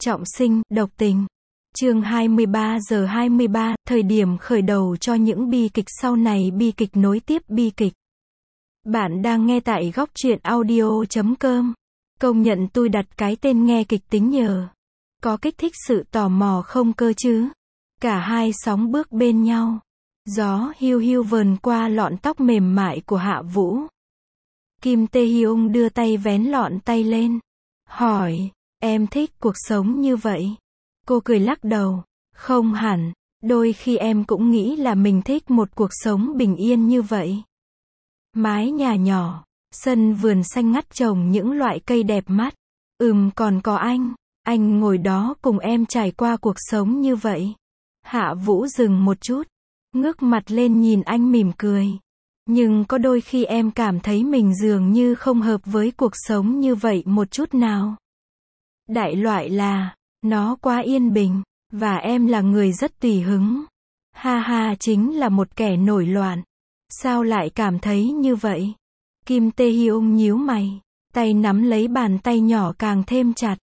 Trọng sinh, độc tình. Chương 23 giờ 23, thời điểm khởi đầu cho những bi kịch sau này, bi kịch nối tiếp bi kịch. Bạn đang nghe tại góc truyện audio.com. Công nhận tôi đặt cái tên nghe kịch tính nhờ. Có kích thích sự tò mò không cơ chứ? Cả hai sóng bước bên nhau. Gió hiu hiu vờn qua lọn tóc mềm mại của Hạ Vũ. Kim Tae-hyung đưa tay vén lọn tay lên. Hỏi, em thích cuộc sống như vậy? Cô cười lắc đầu. Không hẳn, đôi khi em cũng nghĩ là mình thích một cuộc sống bình yên như vậy. Mái nhà nhỏ, sân vườn xanh ngắt trồng những loại cây đẹp mắt. Còn có anh ngồi đó cùng em trải qua cuộc sống như vậy. Hạ Vũ dừng một chút, ngước mặt lên nhìn anh mỉm cười. Nhưng có đôi khi em cảm thấy mình dường như không hợp với cuộc sống như vậy một chút nào. Đại loại là, nó quá yên bình, và em là người rất tùy hứng. Ha ha, chính là một kẻ nổi loạn. Sao lại cảm thấy như vậy? Kim Tae-hyung nhíu mày, tay nắm lấy bàn tay nhỏ càng thêm chặt.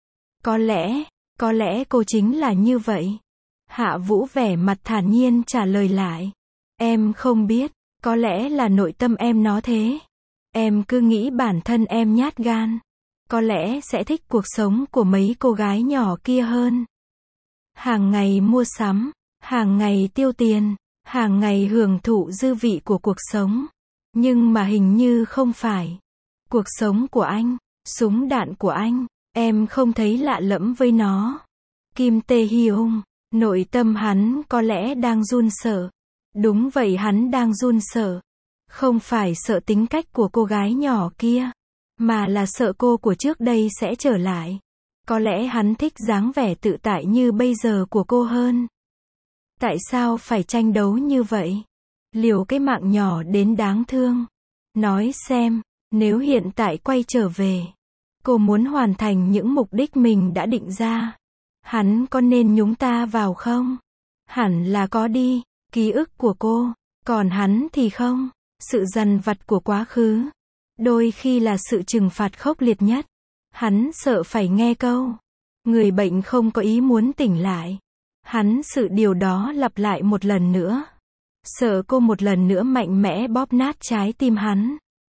Có lẽ cô chính là như vậy. Hạ Vũ vẻ mặt thản nhiên trả lời lại. Em không biết, có lẽ là nội tâm em nó thế. Em cứ nghĩ bản thân em nhát gan. Có lẽ sẽ thích cuộc sống của mấy cô gái nhỏ kia hơn. Hàng ngày mua sắm, hàng ngày tiêu tiền, hàng ngày hưởng thụ dư vị của cuộc sống. Nhưng mà hình như không phải. Cuộc sống của anh, súng đạn của anh, em không thấy lạ lẫm với nó. Kim Tae-hyung, nội tâm hắn có lẽ đang run sợ. Đúng vậy, hắn đang run sợ. Không phải sợ tính cách của cô gái nhỏ kia, mà là sợ cô của trước đây sẽ trở lại. Có lẽ hắn thích dáng vẻ tự tại như bây giờ của cô hơn. Tại sao phải tranh đấu như vậy? Liều cái mạng nhỏ đến đáng thương. Nói xem, nếu hiện tại quay trở về, cô muốn hoàn thành những mục đích mình đã định ra, hắn có nên nhúng ta vào không? Hẳn là có đi, ký ức của cô, còn hắn thì không. Sự dằn vặt của quá khứ, đôi khi là sự trừng phạt khốc liệt nhất. Hắn sợ phải nghe câu, người bệnh không có ý muốn tỉnh lại. Hắn sợ điều đó lặp lại một lần nữa. Sợ cô một lần nữa mạnh mẽ bóp nát trái tim hắn.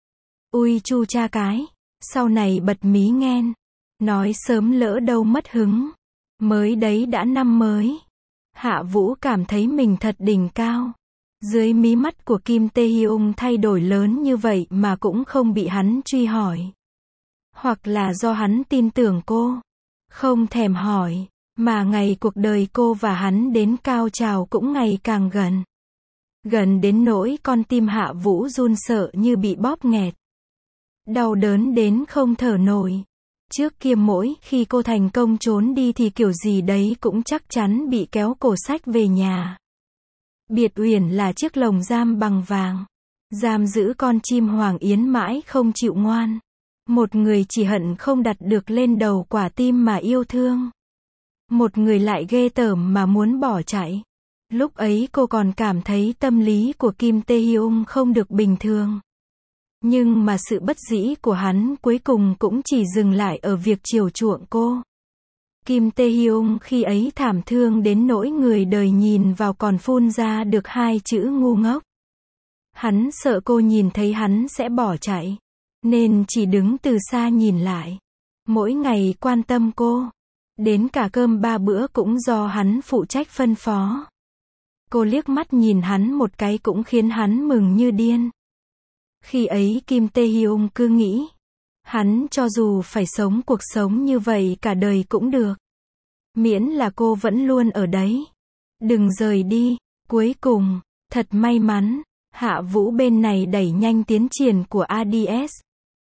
Ui chu cha cái, sau này bật mí nghen. Nói sớm lỡ đâu mất hứng. Mới đấy đã năm mới. Hạ Vũ cảm thấy mình thật đỉnh cao. Dưới mí mắt của Kim Tae-hyung thay đổi lớn như vậy mà cũng không bị hắn truy hỏi. Hoặc là do hắn tin tưởng cô. Không thèm hỏi, mà ngày cuộc đời cô và hắn đến cao trào cũng ngày càng gần. Gần đến nỗi con tim Hạ Vũ run sợ như bị bóp nghẹt. Đau đớn đến không thở nổi. Trước kia mỗi khi cô thành công trốn đi thì kiểu gì đấy cũng chắc chắn bị kéo cổ xách về nhà. Biệt uyển là chiếc lồng giam bằng vàng. Giam giữ con chim hoàng yến mãi không chịu ngoan. Một người chỉ hận không đặt được lên đầu quả tim mà yêu thương. Một người lại ghê tởm mà muốn bỏ chạy. Lúc ấy cô còn cảm thấy tâm lý của Kim Tae-hyung không được bình thường. Nhưng mà sự bất dĩ của hắn cuối cùng cũng chỉ dừng lại ở việc chiều chuộng cô. Kim Tae-hyung khi ấy thảm thương đến nỗi người đời nhìn vào còn phun ra được hai chữ ngu ngốc. Hắn sợ cô nhìn thấy hắn sẽ bỏ chạy, nên chỉ đứng từ xa nhìn lại. Mỗi ngày quan tâm cô. Đến cả cơm 3 bữa cũng do hắn phụ trách phân phó. Cô liếc mắt nhìn hắn một cái cũng khiến hắn mừng như điên. Khi ấy Kim Tae-hyung cứ nghĩ, hắn cho dù phải sống cuộc sống như vậy cả đời cũng được. Miễn là cô vẫn luôn ở đấy. Đừng rời đi. Cuối cùng, thật may mắn, Hạ Vũ bên này đẩy nhanh tiến triển của ADS.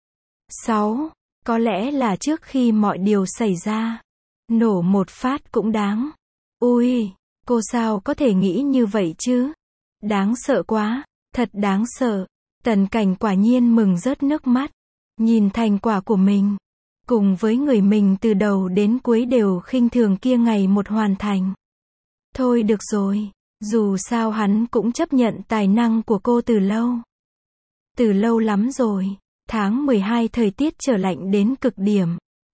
6. Có lẽ là trước khi mọi điều xảy ra, nổ một phát cũng đáng. Ui, cô sao có thể nghĩ như vậy chứ? Đáng sợ quá, thật đáng sợ. Tần Cảnh quả nhiên mừng rớt nước mắt. Nhìn thành quả của mình, cùng với người mình từ đầu đến cuối đều khinh thường kia ngày một hoàn thành. Thôi được rồi, dù sao hắn cũng chấp nhận tài năng của cô từ lâu. Từ lâu lắm rồi. Tháng 12 thời tiết trở lạnh đến cực điểm.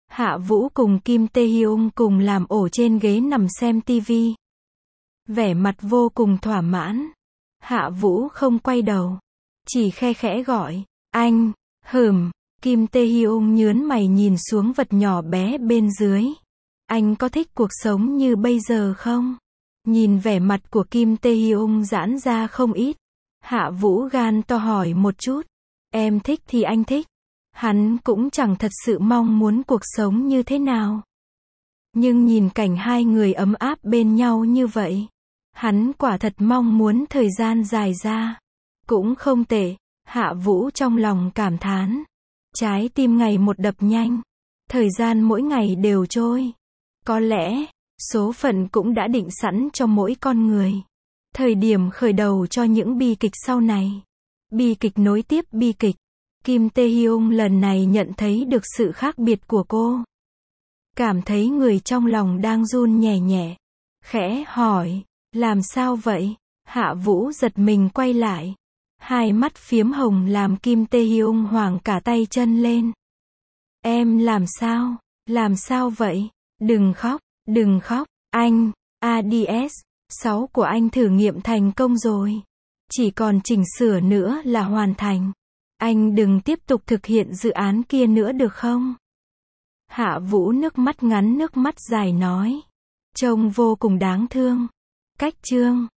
Hạ Vũ cùng Kim Tae-hyung cùng làm ổ trên ghế nằm xem tivi. Vẻ mặt vô cùng thỏa mãn. Hạ Vũ không quay đầu. Chỉ khe khẽ gọi, anh, Kim Tae-hyung nhướng mày nhìn xuống vật nhỏ bé bên dưới. Anh có thích cuộc sống như bây giờ không? Nhìn vẻ mặt của Kim Tae-hyung giãn ra không ít. Hạ Vũ gan to hỏi một chút. Em thích thì anh thích. Hắn cũng chẳng thật sự mong muốn cuộc sống như thế nào. Nhưng nhìn cảnh hai người ấm áp bên nhau như vậy, hắn quả thật mong muốn thời gian dài ra. Cũng không tệ, Hạ Vũ trong lòng cảm thán. Trái tim ngày một đập nhanh. Thời gian mỗi ngày đều trôi. Có lẽ, số phận cũng đã định sẵn cho mỗi con người. Thời điểm khởi đầu cho những bi kịch sau này. Bi kịch nối tiếp bi kịch. Kim Tae-hyung lần này nhận thấy được sự khác biệt của cô. Cảm thấy người trong lòng đang run nhẹ nhẹ. Khẽ hỏi, làm sao vậy? Hạ Vũ giật mình quay lại. Hai mắt phiếm hồng làm Kim Tae-hyung hoảng cả tay chân lên. Em làm sao vậy? Đừng khóc, anh, ADS 6 của anh thử nghiệm thành công rồi. Chỉ còn chỉnh sửa nữa là hoàn thành. Anh đừng tiếp tục thực hiện dự án kia nữa được không? Hạ Vũ nước mắt ngắn nước mắt dài nói. Trông vô cùng đáng thương. Cách chương